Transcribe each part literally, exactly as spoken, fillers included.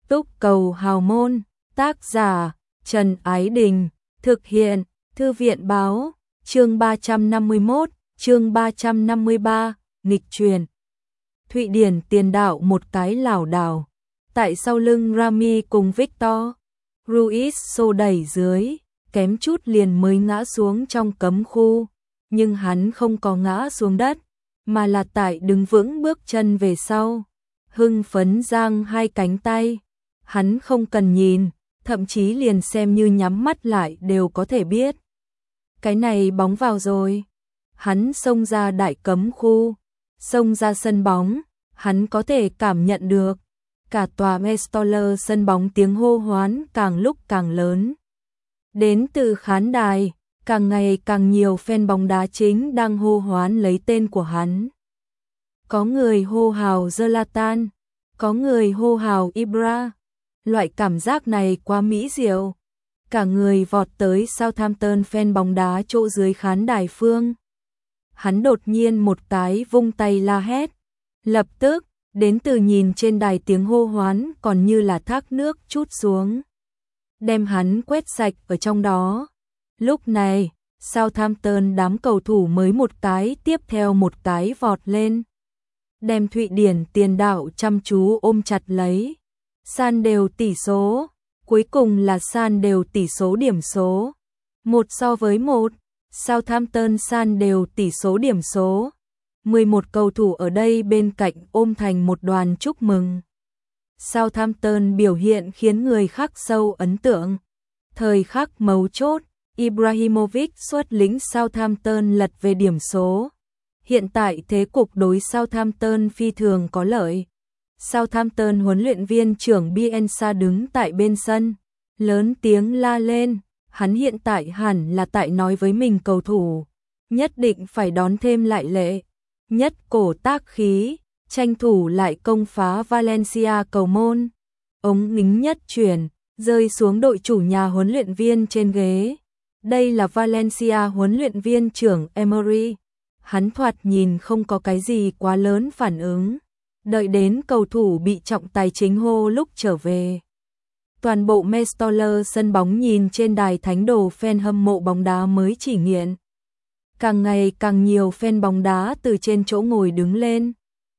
Túc cầu hào môn, tác giả Trần Ái Đình, thực hiện Thư viện báo, chương ba trăm năm mươi mốt, chương ba trăm năm mươi ba, nghịch truyền. Thụy Điển tiền đạo một cái lảo đảo, tại sau lưng Rami cùng Victor Ruiz xô đẩy dưới, kém chút liền mới ngã xuống trong cấm khu, nhưng hắn không có ngã xuống đất, mà là tại đứng vững bước chân về sau, hưng phấn giang hai cánh tay. Hắn không cần nhìn, thậm chí liền xem như nhắm mắt lại đều có thể biết. Cái này bóng vào rồi. Hắn xông ra đại cấm khu, xông ra sân bóng, hắn có thể cảm nhận được. Cả tòa Mestoller sân bóng tiếng hô hoán càng lúc càng lớn. Đến từ khán đài, càng ngày càng nhiều fan bóng đá chính đang hô hoán lấy tên của hắn. Có người hô hào Zlatan, có người hô hào Ibra. Loại cảm giác này quá mỹ diệu. Cả người vọt tới Southampton fan bóng đá chỗ dưới khán đài phương. Hắn đột nhiên một cái vung tay la hét. Lập tức, đến từ nhìn trên đài tiếng hô hoán còn như là thác nước trút xuống. Đem hắn quét sạch ở trong đó. Lúc này, Southampton đám cầu thủ mới một cái tiếp theo một cái vọt lên. Đem Thụy Điển tiền đạo chăm chú ôm chặt lấy. San đều tỷ số, cuối cùng là san đều tỷ số điểm số. Một so với một, Southampton san đều tỷ số điểm số. mười một cầu thủ ở đây bên cạnh ôm thành một đoàn chúc mừng. Southampton biểu hiện khiến người khác sâu ấn tượng. Thời khắc mấu chốt, Ibrahimovic xuất lĩnh Southampton lật về điểm số. Hiện tại thế cục đối Southampton phi thường có lợi. Southampton huấn luyện viên trưởng Bielsa đứng tại bên sân, lớn tiếng la lên, hắn hiện tại hẳn là tại nói với mình cầu thủ, nhất định phải đón thêm lại lệ, nhất cổ tác khí, tranh thủ lại công phá Valencia cầu môn. Ống nính nhất chuyển, rơi xuống đội chủ nhà huấn luyện viên trên ghế. Đây là Valencia huấn luyện viên trưởng Emery. Hắn thoạt nhìn không có cái gì quá lớn phản ứng. Đợi đến cầu thủ bị trọng tài chính hô lúc trở về. Toàn bộ Mestoller sân bóng nhìn trên đài thánh đồ fan hâm mộ bóng đá mới chỉ nghiện. Càng ngày càng nhiều fan bóng đá từ trên chỗ ngồi đứng lên.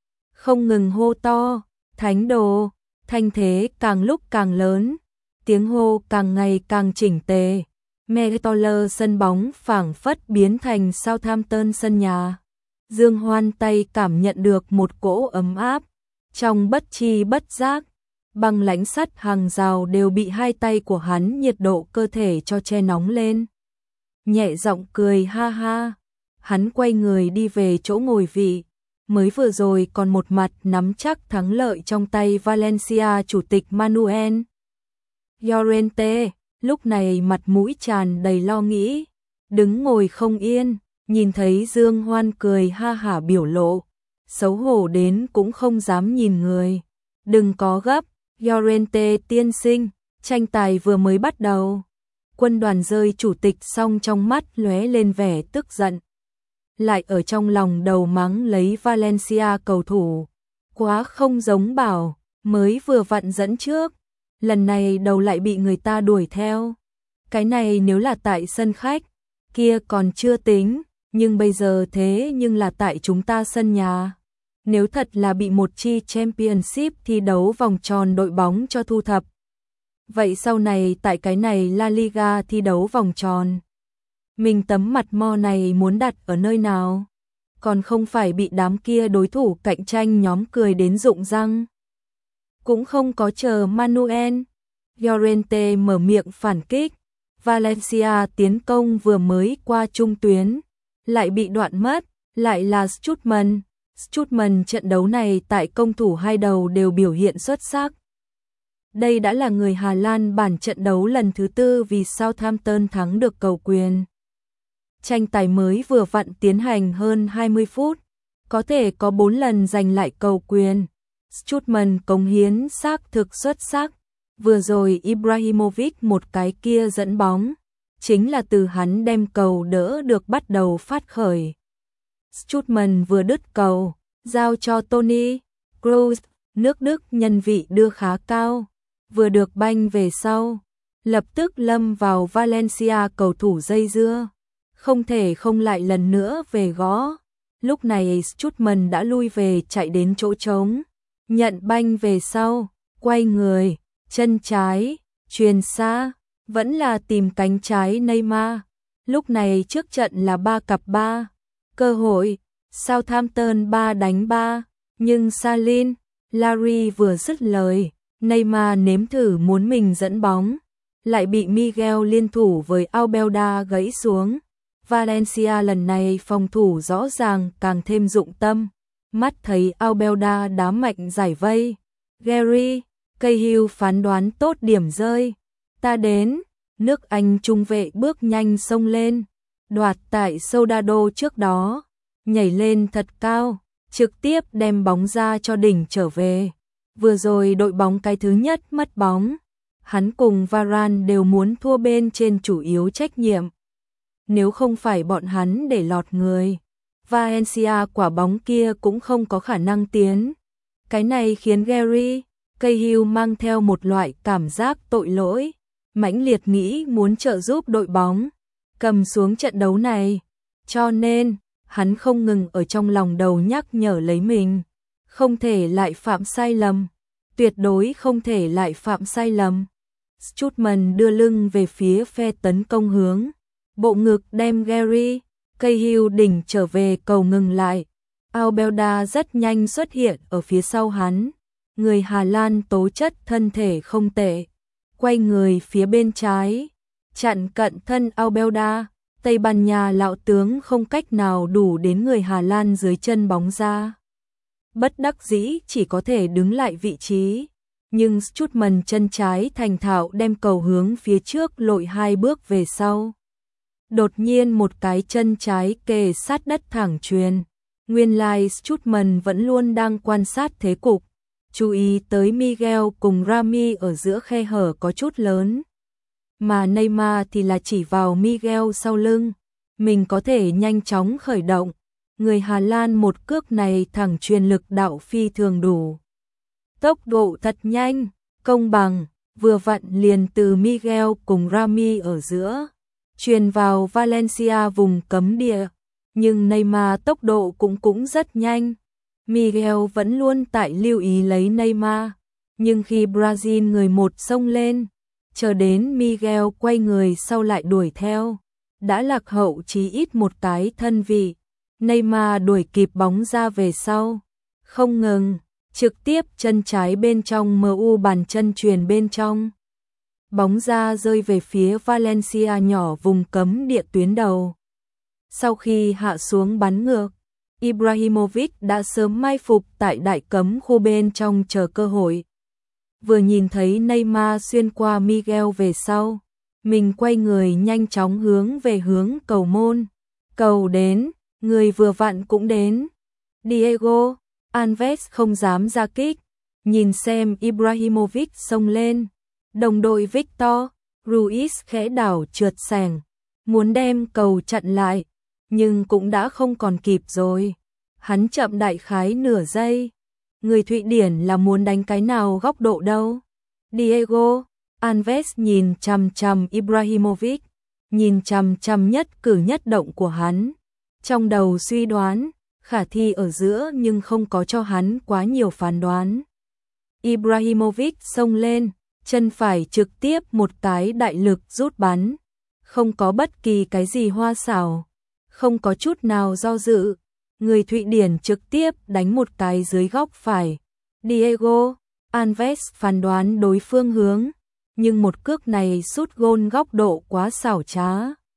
Không ngừng hô to, thánh đồ, thanh thế càng lúc càng lớn. Tiếng hô càng ngày càng chỉnh tề. Mestoller sân bóng phảng phất biến thành Southampton sân nhà. Dương Hoan tay cảm nhận được một cỗ ấm áp, trong bất chi bất giác, băng lãnh sắt hàng rào đều bị hai tay của hắn nhiệt độ cơ thể cho che nóng lên. Nhẹ giọng cười ha ha, hắn quay người đi về chỗ ngồi vị, mới vừa rồi còn một mặt nắm chắc thắng lợi trong tay Valencia chủ tịch Manuel Llorente, lúc này mặt mũi tràn đầy lo nghĩ, đứng ngồi không yên. Nhìn thấy Dương Hoan cười ha hả biểu lộ, xấu hổ đến cũng không dám nhìn người. Đừng có gấp, Llorente tiên sinh, tranh tài vừa mới bắt đầu. Quân đoàn rơi chủ tịch xong trong mắt lóe lên vẻ tức giận. Lại ở trong lòng đầu mắng lấy Valencia cầu thủ. Quá không giống bảo, mới vừa vặn dẫn trước. Lần này đầu lại bị người ta đuổi theo. Cái này nếu là tại sân khách, kia còn chưa tính. Nhưng bây giờ thế nhưng là tại chúng ta sân nhà. Nếu thật là bị một chi Championship thi đấu vòng tròn đội bóng cho thu thập. Vậy sau này tại cái này La Liga thi đấu vòng tròn. Mình tấm mặt mo này muốn đặt ở nơi nào? Còn không phải bị đám kia đối thủ cạnh tranh nhóm cười đến rụng răng. Cũng không có chờ Manuel Llorente mở miệng phản kích. Valencia tiến công vừa mới qua trung tuyến. Lại bị đoạn mất, lại là Strootman. Strootman trận đấu này tại công thủ hai đầu đều biểu hiện xuất sắc. Đây đã là người Hà Lan bản trận đấu lần thứ tư vì Southampton thắng được cầu quyền. Tranh tài mới vừa vặn tiến hành hơn hai mươi phút, có thể có bốn lần giành lại cầu quyền. Strootman cống hiến xác thực xuất sắc. Vừa rồi Ibrahimovic một cái kia dẫn bóng. Chính là từ hắn đem cầu đỡ được bắt đầu phát khởi. Strootman vừa đứt cầu, giao cho Toni Kroos, nước Đức nhân vị đưa khá cao. vừa được banh về sau, lập tức lâm vào Valencia cầu thủ dây dưa, không thể không lại lần nữa về gõ. Lúc này Strootman đã lui về chạy đến chỗ trống, nhận banh về sau, quay người, chân trái, chuyền xa, vẫn là tìm cánh trái Neymar. Lúc này trước trận là ba cặp ba, cơ hội, Southampton ba đánh ba, nhưng Salin, Larry vừa dứt lời, Neymar nếm thử muốn mình dẫn bóng, lại bị Miguel liên thủ với Albelda gãy xuống. Valencia lần này phòng thủ rõ ràng càng thêm dụng tâm, mắt thấy Albelda đá mạnh giải vây. Gary Cahill phán đoán tốt điểm rơi. Ta đến, nước Anh trung vệ bước nhanh xông lên, đoạt tại Soldado trước đó, nhảy lên thật cao, trực tiếp đem bóng ra cho đỉnh trở về. Vừa rồi đội bóng cái thứ nhất mất bóng, hắn cùng Varane đều muốn thua bên trên chủ yếu trách nhiệm. Nếu không phải bọn hắn để lọt người, Valencia quả bóng kia cũng không có khả năng tiến. Cái này khiến Gary Cahill mang theo một loại cảm giác tội lỗi, mãnh liệt nghĩ muốn trợ giúp đội bóng cầm xuống trận đấu này. Cho nên, hắn không ngừng ở trong lòng đầu nhắc nhở lấy mình, không thể lại phạm sai lầm, tuyệt đối không thể lại phạm sai lầm. Strootman đưa lưng về phía phe tấn công hướng, bộ ngực đem Gary Cahill đỉnh trở về cầu ngừng lại. Albelda rất nhanh xuất hiện ở phía sau hắn, người Hà Lan tố chất thân thể không tệ, quay người phía bên trái, chặn cận thân Albelda. Tây Ban Nha lão tướng không cách nào đủ đến người Hà Lan dưới chân bóng ra. Bất đắc dĩ chỉ có thể đứng lại vị trí, nhưng Strootman chân trái thành thạo đem cầu hướng phía trước lội hai bước về sau. Đột nhiên một cái chân trái kề sát đất thẳng chuyền. Nguyên lai Strootman vẫn luôn đang quan sát thế cục, chú ý tới Miguel cùng Rami ở giữa khe hở có chút lớn. Mà Neymar thì là chỉ vào Miguel sau lưng, mình có thể nhanh chóng khởi động. Người Hà Lan một cước này thẳng truyền lực đạo phi thường đủ. Tốc độ thật nhanh, công bằng, vừa vặn liền từ Miguel cùng Rami ở giữa, truyền vào Valencia vùng cấm địa. Nhưng Neymar tốc độ cũng cũng rất nhanh. Miguel vẫn luôn tại lưu ý lấy Neymar, nhưng khi Brazil người một xông lên, chờ đến Miguel quay người sau lại đuổi theo, đã lạc hậu chí ít một cái thân vị. Neymar đuổi kịp bóng ra về sau, không ngừng, trực tiếp chân trái bên trong em u bàn chân truyền bên trong. Bóng ra rơi về phía Valencia nhỏ vùng cấm địa tuyến đầu. Sau khi hạ xuống bắn ngược, Ibrahimovic đã sớm mai phục tại đại cấm khu bên trong chờ cơ hội. Vừa nhìn thấy Neymar xuyên qua Miguel về sau, mình quay người nhanh chóng hướng về hướng cầu môn. Cầu đến, người vừa vặn cũng đến. Diego Alves không dám ra kích, nhìn xem Ibrahimovic xông lên. Đồng đội Victor Ruiz khẽ đảo trượt sẻng, muốn đem cầu chặn lại, nhưng cũng đã không còn kịp rồi. Hắn chậm đại khái nửa giây. Người Thụy Điển là muốn đánh cái nào góc độ đâu? Diego Alves nhìn chằm chằm Ibrahimovic, nhìn chằm chằm nhất cử nhất động của hắn. Trong đầu suy đoán, khả thi ở giữa nhưng không có cho hắn quá nhiều phán đoán. Ibrahimovic xông lên, chân phải trực tiếp một cái đại lực rút bắn, không có bất kỳ cái gì hoa xảo, không có chút nào do dự. Người Thụy Điển trực tiếp đánh một cái dưới góc phải. Diego Alves phán đoán đối phương hướng, nhưng một cước này sút gôn góc độ quá xảo trá.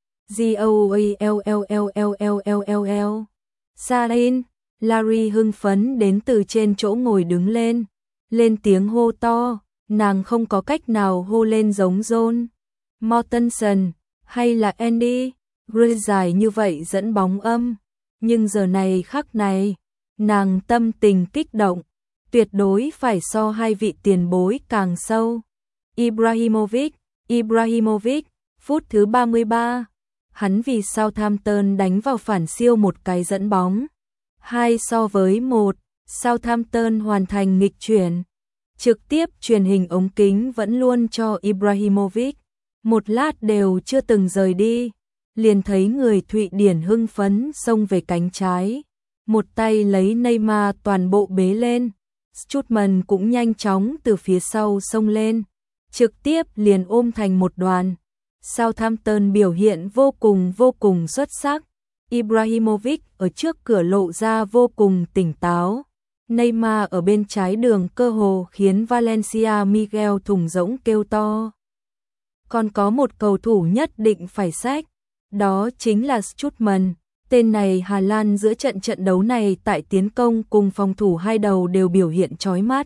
Goallllllll Sarin, Larry hưng phấn đến từ trên chỗ ngồi đứng lên, lên tiếng hô to, nàng không có cách nào hô lên giống John Mortensen hay là Andy Gray dài như vậy dẫn bóng âm. Nhưng giờ này khắc này, nàng tâm tình kích động, tuyệt đối phải so hai vị tiền bối càng sâu. Ibrahimovic, Ibrahimovic, phút thứ ba mươi ba, hắn vì Southampton đánh vào phản siêu một cái dẫn bóng. Hai so với một, Southampton hoàn thành nghịch chuyển. trực tiếp truyền hình ống kính vẫn luôn cho Ibrahimovic. Một lát đều chưa từng rời đi, liền thấy người Thụy Điển hưng phấn xông về cánh trái, một tay lấy Neymar toàn bộ bế lên. Strootman cũng nhanh chóng từ phía sau xông lên, trực tiếp liền ôm thành một đoàn. Southampton biểu hiện vô cùng vô cùng xuất sắc. Ibrahimovic ở trước cửa lộ ra vô cùng tỉnh táo. Neymar ở bên trái đường cơ hồ khiến Valencia Miguel thùng rỗng kêu to. Còn có một cầu thủ nhất định phải xách, đó chính là Strootman. Tên này Hà Lan giữa trận trận đấu này tại tiến công cùng phòng thủ hai đầu đều biểu hiện chói mắt.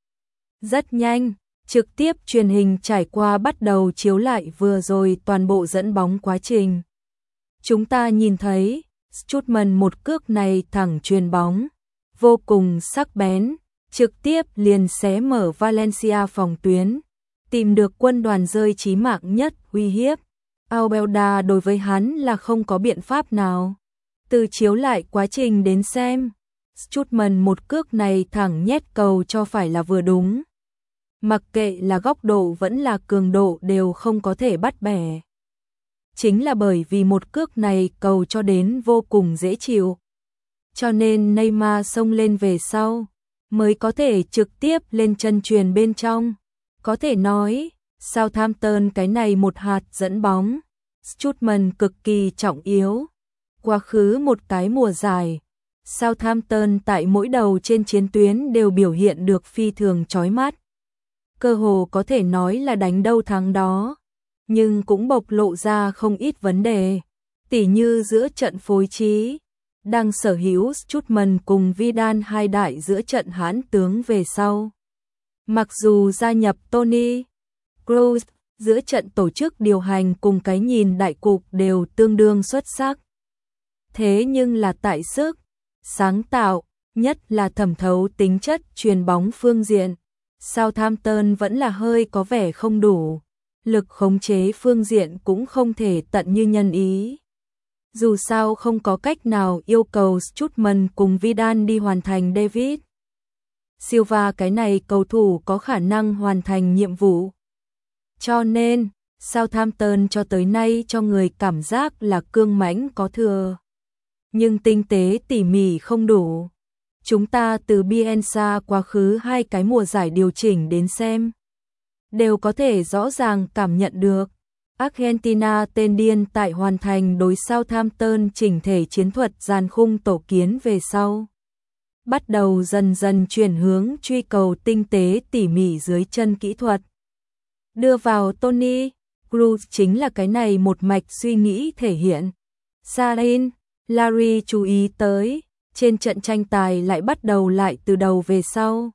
Rất nhanh, trực tiếp truyền hình trải qua bắt đầu chiếu lại vừa rồi toàn bộ dẫn bóng quá trình. Chúng ta nhìn thấy, Strootman một cước này thẳng chuyền bóng, vô cùng sắc bén, trực tiếp liền xé mở Valencia phòng tuyến, tìm được quân đoàn rơi chí mạng nhất uy hiếp. Albelda đối với hắn là không có biện pháp nào. Từ chiếu lại quá trình đến xem, Strootman một cước này thẳng nhét cầu cho phải là vừa đúng. Mặc kệ là góc độ vẫn là cường độ đều không có thể bắt bẻ. Chính là bởi vì một cước này cầu cho đến vô cùng dễ chịu. Cho nên Neymar xông lên về sau, mới có thể trực tiếp lên chân chuyền bên trong. Có thể nói, Southampton cái này một hạt dẫn bóng, Strootman cực kỳ trọng yếu. Quá khứ một cái mùa giải, Southampton tại mỗi đầu trên chiến tuyến đều biểu hiện được phi thường chói mắt. Cơ hồ có thể nói là đánh đâu thắng đó, nhưng cũng bộc lộ ra không ít vấn đề, tỉ như giữa trận phối trí, đang sở hữu Strootman cùng Vidal hai đại giữa trận hãn tướng về sau. Mặc dù gia nhập Toni Kroos, giữa trận tổ chức điều hành cùng cái nhìn đại cục đều tương đương xuất sắc. Thế nhưng là tại sức, sáng tạo, nhất là thẩm thấu tính chất chuyền bóng phương diện, Southampton vẫn là hơi có vẻ không đủ, lực khống chế phương diện cũng không thể tận như nhân ý. Dù sao không có cách nào yêu cầu Strootman cùng Vidal đi hoàn thành David Silva cái này cầu thủ có khả năng hoàn thành nhiệm vụ. Cho nên, Southampton cho tới nay cho người cảm giác là cương mãnh có thừa, nhưng tinh tế tỉ mỉ không đủ. Chúng ta từ Bielsa quá khứ hai cái mùa giải điều chỉnh đến xem, đều có thể rõ ràng cảm nhận được. Argentina tên điên tại hoàn thành đối Southampton chỉnh thể chiến thuật dàn khung tổ kiến về sau. Bắt đầu dần dần chuyển hướng truy cầu tinh tế tỉ mỉ dưới chân kỹ thuật. Đưa vào Toni Kroos chính là cái này một mạch suy nghĩ thể hiện. Sarin, Larry chú ý tới, trên trận tranh tài lại bắt đầu lại từ đầu về sau.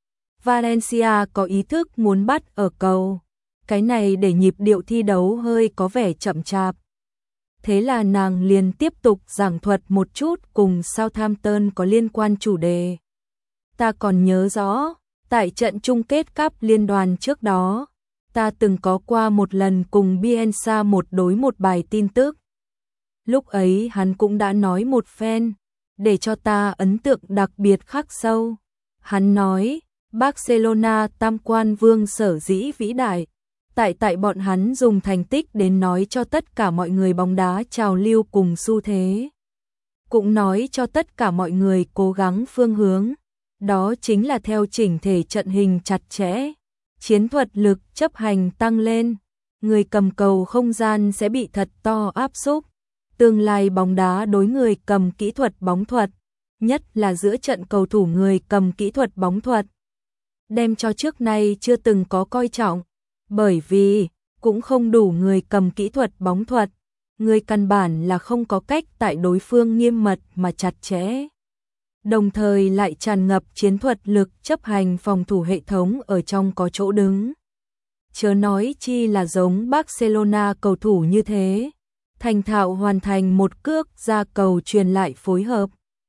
Valencia có ý thức muốn bắt ở cầu, cái này để nhịp điệu thi đấu hơi có vẻ chậm chạp. Thế là nàng liền tiếp tục giảng thuật một chút cùng Southampton có liên quan chủ đề. Ta còn nhớ rõ, tại trận chung kết Cup liên đoàn trước đó, ta từng có qua một lần cùng Bielsa một đối một bài tin tức. Lúc ấy hắn cũng đã nói một phen, để cho ta ấn tượng đặc biệt khắc sâu. Hắn nói, Barcelona tam quan vương sở dĩ vĩ đại, tại tại bọn hắn dùng thành tích đến nói cho tất cả mọi người bóng đá trào lưu cùng xu thế. Cũng nói cho tất cả mọi người cố gắng phương hướng, đó chính là theo chỉnh thể trận hình chặt chẽ, chiến thuật lực chấp hành tăng lên, người cầm cầu không gian sẽ bị thật to áp xúc. Tương lai bóng đá đối người cầm kỹ thuật bóng thuật, nhất là giữa trận cầu thủ người cầm kỹ thuật bóng thuật, đem cho trước nay chưa từng có coi trọng, bởi vì cũng không đủ người cầm kỹ thuật bóng thuật, người căn bản là không có cách tại đối phương nghiêm mật mà chặt chẽ. Đồng thời lại tràn ngập chiến thuật lực chấp hành phòng thủ hệ thống ở trong có chỗ đứng. Chớ nói chi là giống Barcelona cầu thủ như thế, thành thạo hoàn thành một cước ra cầu truyền lại phối hợp.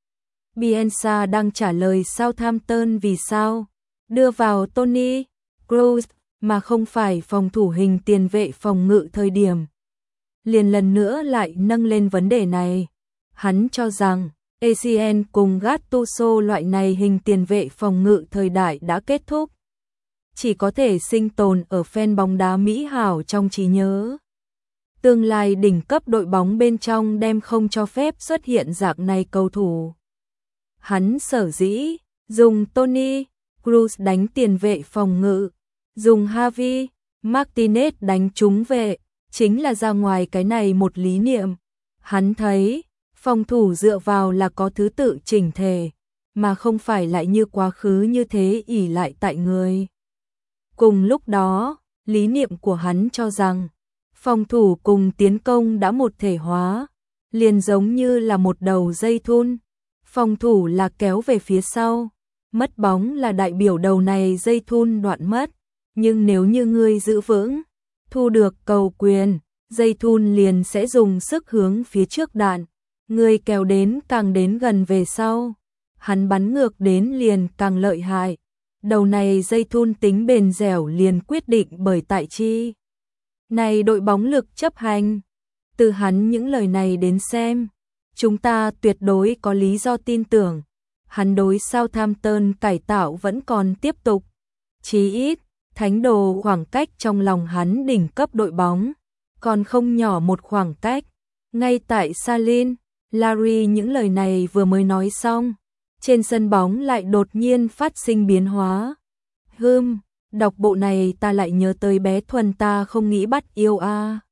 Bielsa đang trả lời Southampton vì sao đưa vào Toni Kroos mà không phải phòng thủ hình tiền vệ phòng ngự thời điểm. Liền lần nữa lại nâng lên vấn đề này. Hắn cho rằng a xê en cùng Gattuso loại này hình tiền vệ phòng ngự thời đại đã kết thúc. chỉ có thể sinh tồn ở fan bóng đá mỹ hảo trong trí nhớ. Tương lai đỉnh cấp đội bóng bên trong đem không cho phép xuất hiện dạng này cầu thủ. Hắn sở dĩ dùng Toni Kroos đánh tiền vệ phòng ngự, dùng Javi Martinez đánh trúng vệ, chính là ra ngoài cái này một lý niệm. Hắn thấy, phòng thủ dựa vào là có thứ tự chỉnh thể, mà không phải lại như quá khứ như thế ỷ lại tại người. Cùng lúc đó, lý niệm của hắn cho rằng, phòng thủ cùng tiến công đã một thể hóa, liền giống như là một đầu dây thun. Phòng thủ là kéo về phía sau, mất bóng là đại biểu đầu này dây thun đoạn mất, nhưng nếu như ngươi giữ vững, thu được cầu quyền, dây thun liền sẽ dùng sức hướng phía trước đạn, ngươi kéo đến càng đến gần về sau, hắn bắn ngược đến liền càng lợi hại. Đầu này dây thun tính bền dẻo liền quyết định bởi tại chi này đội bóng lực chấp hành. Từ hắn những lời này đến xem, chúng ta tuyệt đối có lý do tin tưởng, hắn đối Southampton cải tạo vẫn còn tiếp tục. Chí ít, thánh đồ khoảng cách trong lòng hắn đỉnh cấp đội bóng, còn không nhỏ một khoảng cách. Ngay tại Salin, Larry những lời này vừa mới nói xong, trên sân bóng lại đột nhiên phát sinh biến hóa. Hừm, đọc bộ này ta lại nhớ tới bé Thuần ta không nghĩ bắt yêu a. À.